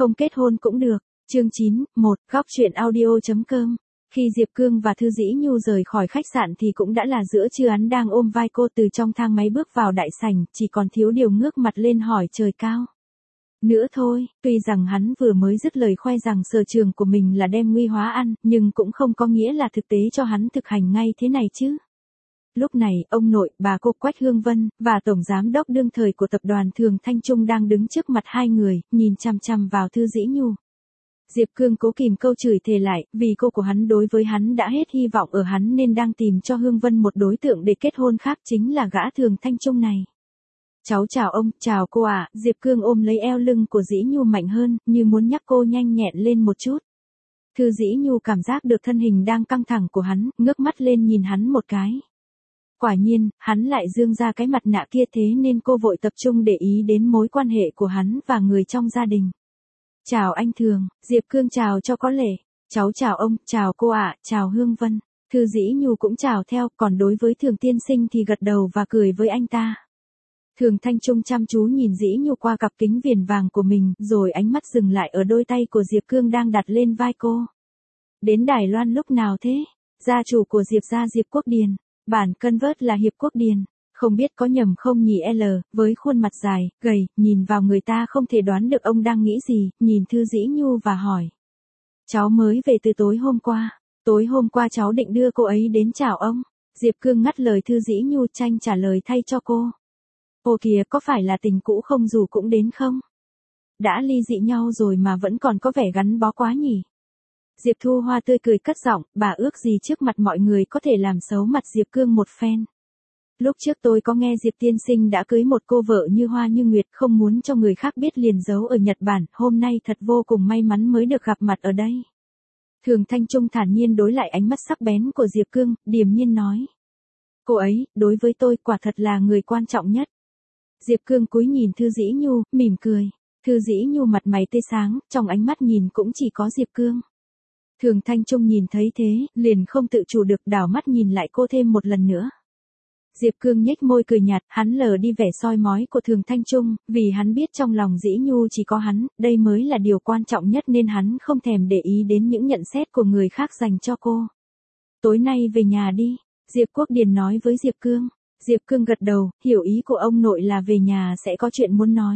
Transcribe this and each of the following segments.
Không kết hôn cũng được. Chương 9, 1, góc truyện audio.com. Khi Diệp Cương và Thư Dĩ Nhu rời khỏi khách sạn thì cũng đã là giữa trưa. Hắn đang ôm vai cô từ trong thang máy bước vào đại sảnh, chỉ còn thiếu điều ngước mặt lên hỏi trời cao nữa thôi. Tuy rằng hắn vừa mới dứt lời khoe rằng sở trường của mình là đem nguy hóa ăn, nhưng cũng không có nghĩa là thực tế cho hắn thực hành ngay thế này chứ. Lúc này, ông nội, bà cô Quách Hương Vân, và tổng giám đốc đương thời của tập đoàn Thường Thanh Trung đang đứng trước mặt hai người, nhìn chằm chằm vào Thư Dĩ Nhu. Diệp Cương cố kìm câu chửi thề lại, vì cô của hắn đối với hắn đã hết hy vọng ở hắn nên đang tìm cho Hương Vân một đối tượng để kết hôn khác, chính là gã Thường Thanh Trung này. Cháu chào ông, chào cô ạ. Diệp Cương ôm lấy eo lưng của Dĩ Nhu mạnh hơn, như muốn nhắc cô nhanh nhẹn lên một chút. Thư Dĩ Nhu cảm giác được thân hình đang căng thẳng của hắn, ngước mắt lên nhìn hắn một cái. Quả nhiên, hắn lại dương ra cái mặt nạ kia, thế nên cô vội tập trung để ý đến mối quan hệ của hắn và người trong gia đình. Chào anh Thường. Diệp Cương chào cho có lễ. Cháu chào ông, chào cô ạ, chào Hương Vân. Thư Dĩ Nhu cũng chào theo, còn đối với Thường tiên sinh thì gật đầu và cười với anh ta. Thường Thanh Trung chăm chú nhìn Dĩ Nhu qua cặp kính viền vàng của mình, rồi ánh mắt dừng lại ở đôi tay của Diệp Cương đang đặt lên vai cô. Đến Đài Loan lúc nào thế? Gia chủ của Diệp gia Diệp Quốc Điền. Bản cân vớt là Hiệp Quốc Điền. Không biết có nhầm không nhỉ? Với khuôn mặt dài, gầy, nhìn vào người ta không thể đoán được ông đang nghĩ gì, nhìn Thư Dĩ Nhu và hỏi. Cháu mới về từ tối hôm qua. Tối hôm qua cháu định đưa cô ấy đến chào ông. Diệp Cương ngắt lời Thư Dĩ Nhu, tranh trả lời thay cho cô. Ô kìa, có phải là tình cũ không dù cũng đến không? Đã ly dị nhau rồi mà vẫn còn có vẻ gắn bó quá nhỉ? Diệp Thu Hoa tươi cười cất giọng, bà ước gì trước mặt mọi người có thể làm xấu mặt Diệp Cương một phen. Lúc trước tôi có nghe Diệp tiên sinh đã cưới một cô vợ như hoa như nguyệt, không muốn cho người khác biết liền giấu ở Nhật Bản, hôm nay thật vô cùng may mắn mới được gặp mặt ở đây. Thường Thanh Trung thản nhiên đối lại ánh mắt sắc bén của Diệp Cương, điềm nhiên nói. Cô ấy, đối với tôi quả thật là người quan trọng nhất. Diệp Cương cúi nhìn Thư Dĩ Nhu, mỉm cười. Thư Dĩ Nhu mặt mày tươi sáng, trong ánh mắt nhìn cũng chỉ có Diệp Cương. Thường Thanh Trung nhìn thấy thế, liền không tự chủ được đảo mắt nhìn lại cô thêm một lần nữa. Diệp Cương nhếch môi cười nhạt, hắn lờ đi vẻ soi mói của Thường Thanh Trung, vì hắn biết trong lòng Dĩ Nhu chỉ có hắn, đây mới là điều quan trọng nhất nên hắn không thèm để ý đến những nhận xét của người khác dành cho cô. Tối nay về nhà đi, Diệp Quốc Điền nói với Diệp Cương. Diệp Cương gật đầu, hiểu ý của ông nội là về nhà sẽ có chuyện muốn nói.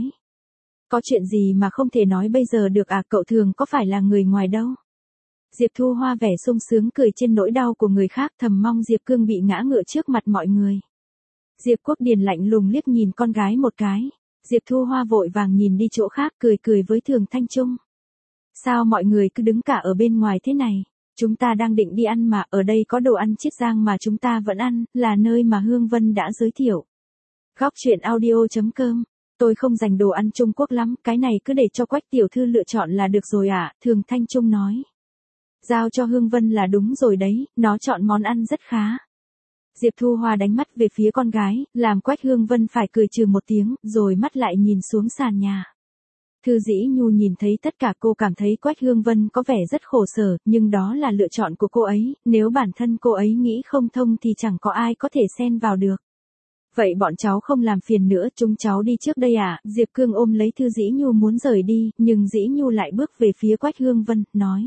Có chuyện gì mà không thể nói bây giờ được à, cậu Thường có phải là người ngoài đâu. Diệp Thu Hoa vẻ sung sướng cười trên nỗi đau của người khác, thầm mong Diệp Cương bị ngã ngựa trước mặt mọi người. Diệp Quốc Điền lạnh lùng liếc nhìn con gái một cái. Diệp Thu Hoa vội vàng nhìn đi chỗ khác, cười với Thường Thanh Trung. Sao mọi người cứ đứng cả ở bên ngoài thế này? Chúng ta đang định đi ăn mà, ở đây có đồ ăn Chiết Giang mà chúng ta vẫn ăn, là nơi mà Hương Vân đã giới thiệu. Góc truyện audio.com. Tôi không dành đồ ăn Trung Quốc lắm, cái này cứ để cho Quách tiểu thư lựa chọn là được rồi ạ, Thường Thanh Trung nói. Giao cho Hương Vân là đúng rồi đấy, nó chọn món ăn rất khá. Diệp Thu Hoa đánh mắt về phía con gái, làm Quách Hương Vân phải cười trừ một tiếng, rồi mắt lại nhìn xuống sàn nhà. Thư Dĩ Nhu nhìn thấy tất cả, cô cảm thấy Quách Hương Vân có vẻ rất khổ sở, nhưng đó là lựa chọn của cô ấy, nếu bản thân cô ấy nghĩ không thông thì chẳng có ai có thể xen vào được. Vậy bọn cháu không làm phiền nữa, chúng cháu đi trước đây à? Diệp Cương ôm lấy Thư Dĩ Nhu muốn rời đi, nhưng Dĩ Nhu lại bước về phía Quách Hương Vân, nói.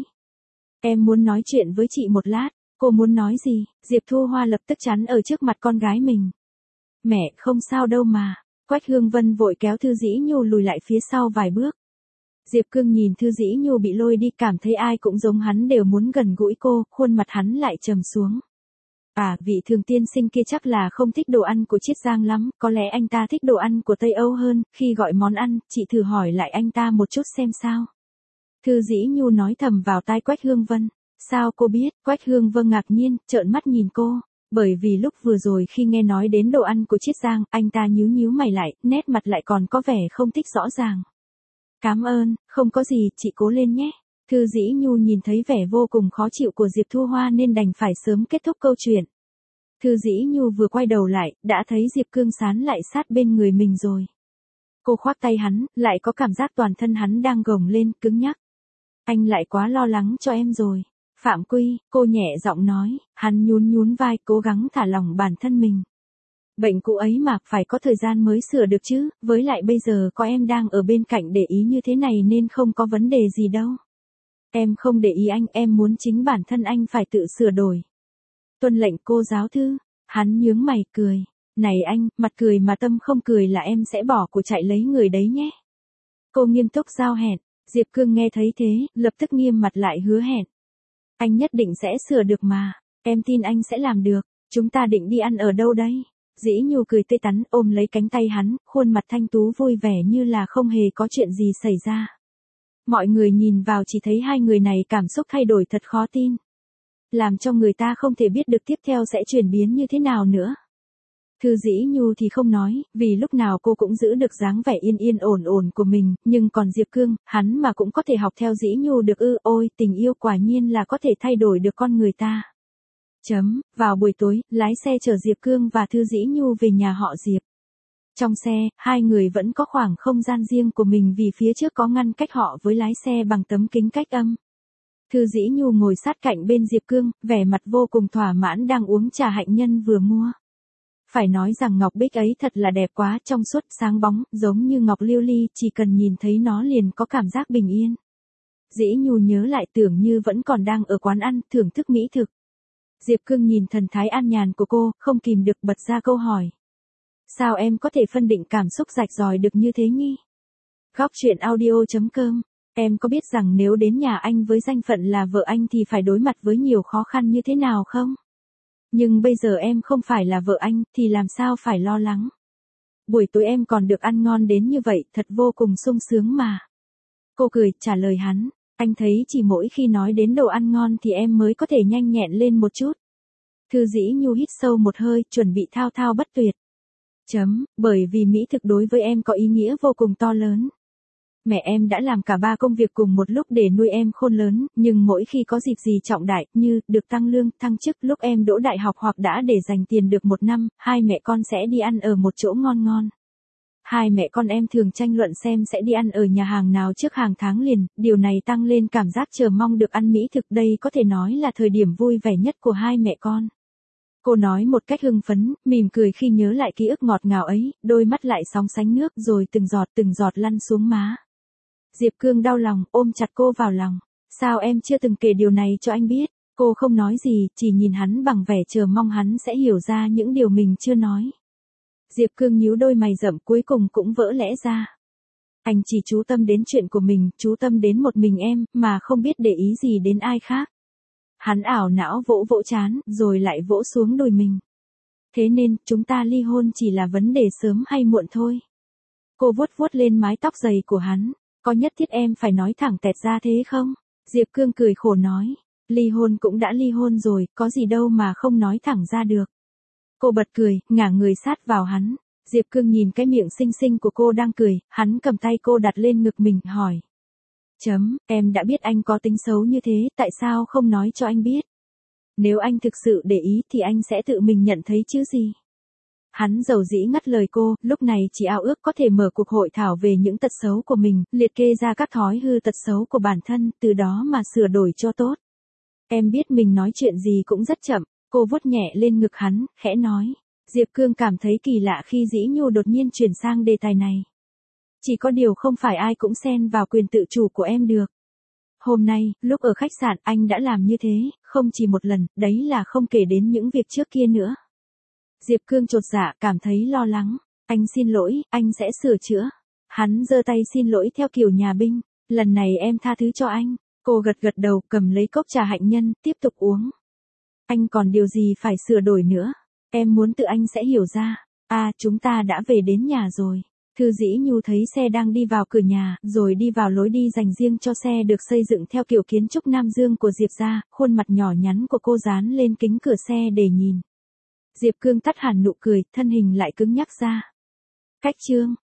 Em muốn nói chuyện với chị một lát. Cô muốn nói gì? Diệp Thu Hoa lập tức chắn ở trước mặt con gái mình. Mẹ, không sao đâu mà. Quách Hương Vân vội kéo Thư Dĩ Nhu lùi lại phía sau vài bước. Diệp Cương nhìn Thư Dĩ Nhu bị lôi đi, cảm thấy ai cũng giống hắn đều muốn gần gũi cô, khuôn mặt hắn lại trầm xuống. À, vị Thường tiên sinh kia chắc là không thích đồ ăn của Chiết Giang lắm, có lẽ anh ta thích đồ ăn của Tây Âu hơn, khi gọi món ăn, chị thử hỏi lại anh ta một chút xem sao. Thư Dĩ Nhu nói thầm vào tai Quách Hương Vân. Sao cô biết? Quách Hương Vân ngạc nhiên, trợn mắt nhìn cô. Bởi vì lúc vừa rồi khi nghe nói đến đồ ăn của Chiết Giang, anh ta nhíu mày lại, nét mặt lại còn có vẻ không thích rõ ràng. Cảm ơn, không có gì, chị cố lên nhé. Thư Dĩ Nhu nhìn thấy vẻ vô cùng khó chịu của Diệp Thu Hoa nên đành phải sớm kết thúc câu chuyện. Thư Dĩ Nhu vừa quay đầu lại, đã thấy Diệp Cương sán lại sát bên người mình rồi. Cô khoác tay hắn, lại có cảm giác toàn thân hắn đang gồng lên, cứng nhắc. Anh lại quá lo lắng cho em rồi. Phạm Quy, cô nhẹ giọng nói, hắn nhún vai cố gắng thả lỏng bản thân mình. Bệnh cũ ấy mà, phải có thời gian mới sửa được chứ, với lại bây giờ có em đang ở bên cạnh để ý như thế này nên không có vấn đề gì đâu. Em không để ý anh, em muốn chính bản thân anh phải tự sửa đổi. Tuân lệnh cô giáo thư. Hắn nhướng mày cười. Này anh, mặt cười mà tâm không cười là em sẽ bỏ của chạy lấy người đấy nhé. Cô nghiêm túc giao hẹn. Diệp Cương nghe thấy thế, lập tức nghiêm mặt lại hứa hẹn. Anh nhất định sẽ sửa được mà. Em tin anh sẽ làm được. Chúng ta định đi ăn ở đâu đây? Dĩ Nhu cười tươi tắn ôm lấy cánh tay hắn, khuôn mặt thanh tú vui vẻ như là không hề có chuyện gì xảy ra. Mọi người nhìn vào chỉ thấy hai người này cảm xúc thay đổi thật khó tin. Làm cho người ta không thể biết được tiếp theo sẽ chuyển biến như thế nào nữa. Thư Dĩ Nhu thì không nói, vì lúc nào cô cũng giữ được dáng vẻ yên yên ổn ổn của mình, nhưng còn Diệp Cương, hắn mà cũng có thể học theo Dĩ Nhu được ư, ôi, tình yêu quả nhiên là có thể thay đổi được con người ta. Vào buổi tối, lái xe chở Diệp Cương và Thư Dĩ Nhu về nhà họ Diệp. Trong xe, hai người vẫn có khoảng không gian riêng của mình vì phía trước có ngăn cách họ với lái xe bằng tấm kính cách âm. Thư Dĩ Nhu ngồi sát cạnh bên Diệp Cương, vẻ mặt vô cùng thỏa mãn đang uống trà hạnh nhân vừa mua. Phải nói rằng ngọc bích ấy thật là đẹp quá, trong suốt, sáng bóng, giống như ngọc lưu ly, chỉ cần nhìn thấy nó liền có cảm giác bình yên. Dĩ Nhu nhớ lại tưởng như vẫn còn đang ở quán ăn, thưởng thức mỹ thực. Diệp Cương nhìn thần thái an nhàn của cô, không kìm được bật ra câu hỏi. Sao em có thể phân định cảm xúc rạch ròi được như thế nhỉ? Góc truyện audio.com. Em có biết rằng nếu đến nhà anh với danh phận là vợ anh thì phải đối mặt với nhiều khó khăn như thế nào không? Nhưng bây giờ em không phải là vợ anh, thì làm sao phải lo lắng? Buổi tối em còn được ăn ngon đến như vậy, thật vô cùng sung sướng mà. Cô cười, trả lời hắn. Anh thấy chỉ mỗi khi nói đến đồ ăn ngon thì em mới có thể nhanh nhẹn lên một chút. Thư Dĩ Nhu hít sâu một hơi, chuẩn bị thao thao bất tuyệt. Bởi vì mỹ thực đối với em có ý nghĩa vô cùng to lớn. Mẹ em đã làm cả 3 công việc cùng một lúc để nuôi em khôn lớn, nhưng mỗi khi có dịp gì trọng đại, như được tăng lương, thăng chức, lúc em đỗ đại học hoặc đã để dành tiền được 1 năm, hai mẹ con sẽ đi ăn ở một chỗ ngon ngon. Hai mẹ con em thường tranh luận xem sẽ đi ăn ở nhà hàng nào trước hàng tháng liền, điều này tăng lên cảm giác chờ mong được ăn mỹ thực, đây có thể nói là thời điểm vui vẻ nhất của hai mẹ con. Cô nói một cách hưng phấn, mỉm cười khi nhớ lại ký ức ngọt ngào ấy, đôi mắt lại sóng sánh nước rồi từng giọt lăn xuống má. Diệp Cương đau lòng, ôm chặt cô vào lòng. Sao em chưa từng kể điều này cho anh biết? Cô không nói gì, chỉ nhìn hắn bằng vẻ chờ mong hắn sẽ hiểu ra những điều mình chưa nói. Diệp Cương nhíu đôi mày rậm cuối cùng cũng vỡ lẽ ra. Anh chỉ chú tâm đến chuyện của mình, chú tâm đến một mình em, mà không biết để ý gì đến ai khác. Hắn ảo não vỗ vỗ trán, rồi lại vỗ xuống đùi mình. Thế nên, chúng ta ly hôn chỉ là vấn đề sớm hay muộn thôi. Cô vuốt vuốt lên mái tóc dày của hắn. Có nhất thiết em phải nói thẳng tẹt ra thế không? Diệp Cương cười khổ nói. Ly hôn cũng đã ly hôn rồi, có gì đâu mà không nói thẳng ra được. Cô bật cười, ngả người sát vào hắn. Diệp Cương nhìn cái miệng xinh xinh của cô đang cười, hắn cầm tay cô đặt lên ngực mình, hỏi. Em đã biết anh có tính xấu như thế, tại sao không nói cho anh biết? Nếu anh thực sự để ý thì anh sẽ tự mình nhận thấy chứ gì? Hắn dầu dĩ ngắt lời cô, lúc này chỉ ao ước có thể mở cuộc hội thảo về những tật xấu của mình, liệt kê ra các thói hư tật xấu của bản thân, từ đó mà sửa đổi cho tốt. Em biết mình nói chuyện gì cũng rất chậm, cô vuốt nhẹ lên ngực hắn, khẽ nói. Diệp Cương cảm thấy kỳ lạ khi Dĩ Nhu đột nhiên chuyển sang đề tài này. Chỉ có điều không phải ai cũng xen vào quyền tự chủ của em được. Hôm nay, lúc ở khách sạn anh đã làm như thế, không chỉ một lần, đấy là không kể đến những việc trước kia nữa. Diệp Cương chột dạ, cảm thấy lo lắng. Anh xin lỗi, anh sẽ sửa chữa. Hắn giơ tay xin lỗi theo kiểu nhà binh. Lần này em tha thứ cho anh. Cô gật gật đầu, cầm lấy cốc trà hạnh nhân, tiếp tục uống. Anh còn điều gì phải sửa đổi nữa? Em muốn tự anh sẽ hiểu ra. Chúng ta đã về đến nhà rồi. Thư Dĩ Nhu thấy xe đang đi vào cửa nhà, rồi đi vào lối đi dành riêng cho xe được xây dựng theo kiểu kiến trúc Nam Dương của Diệp gia, khuôn mặt nhỏ nhắn của cô dán lên kính cửa xe để nhìn. Diệp Cương tắt hẳn nụ cười, thân hình lại cứng nhắc ra. Cách chương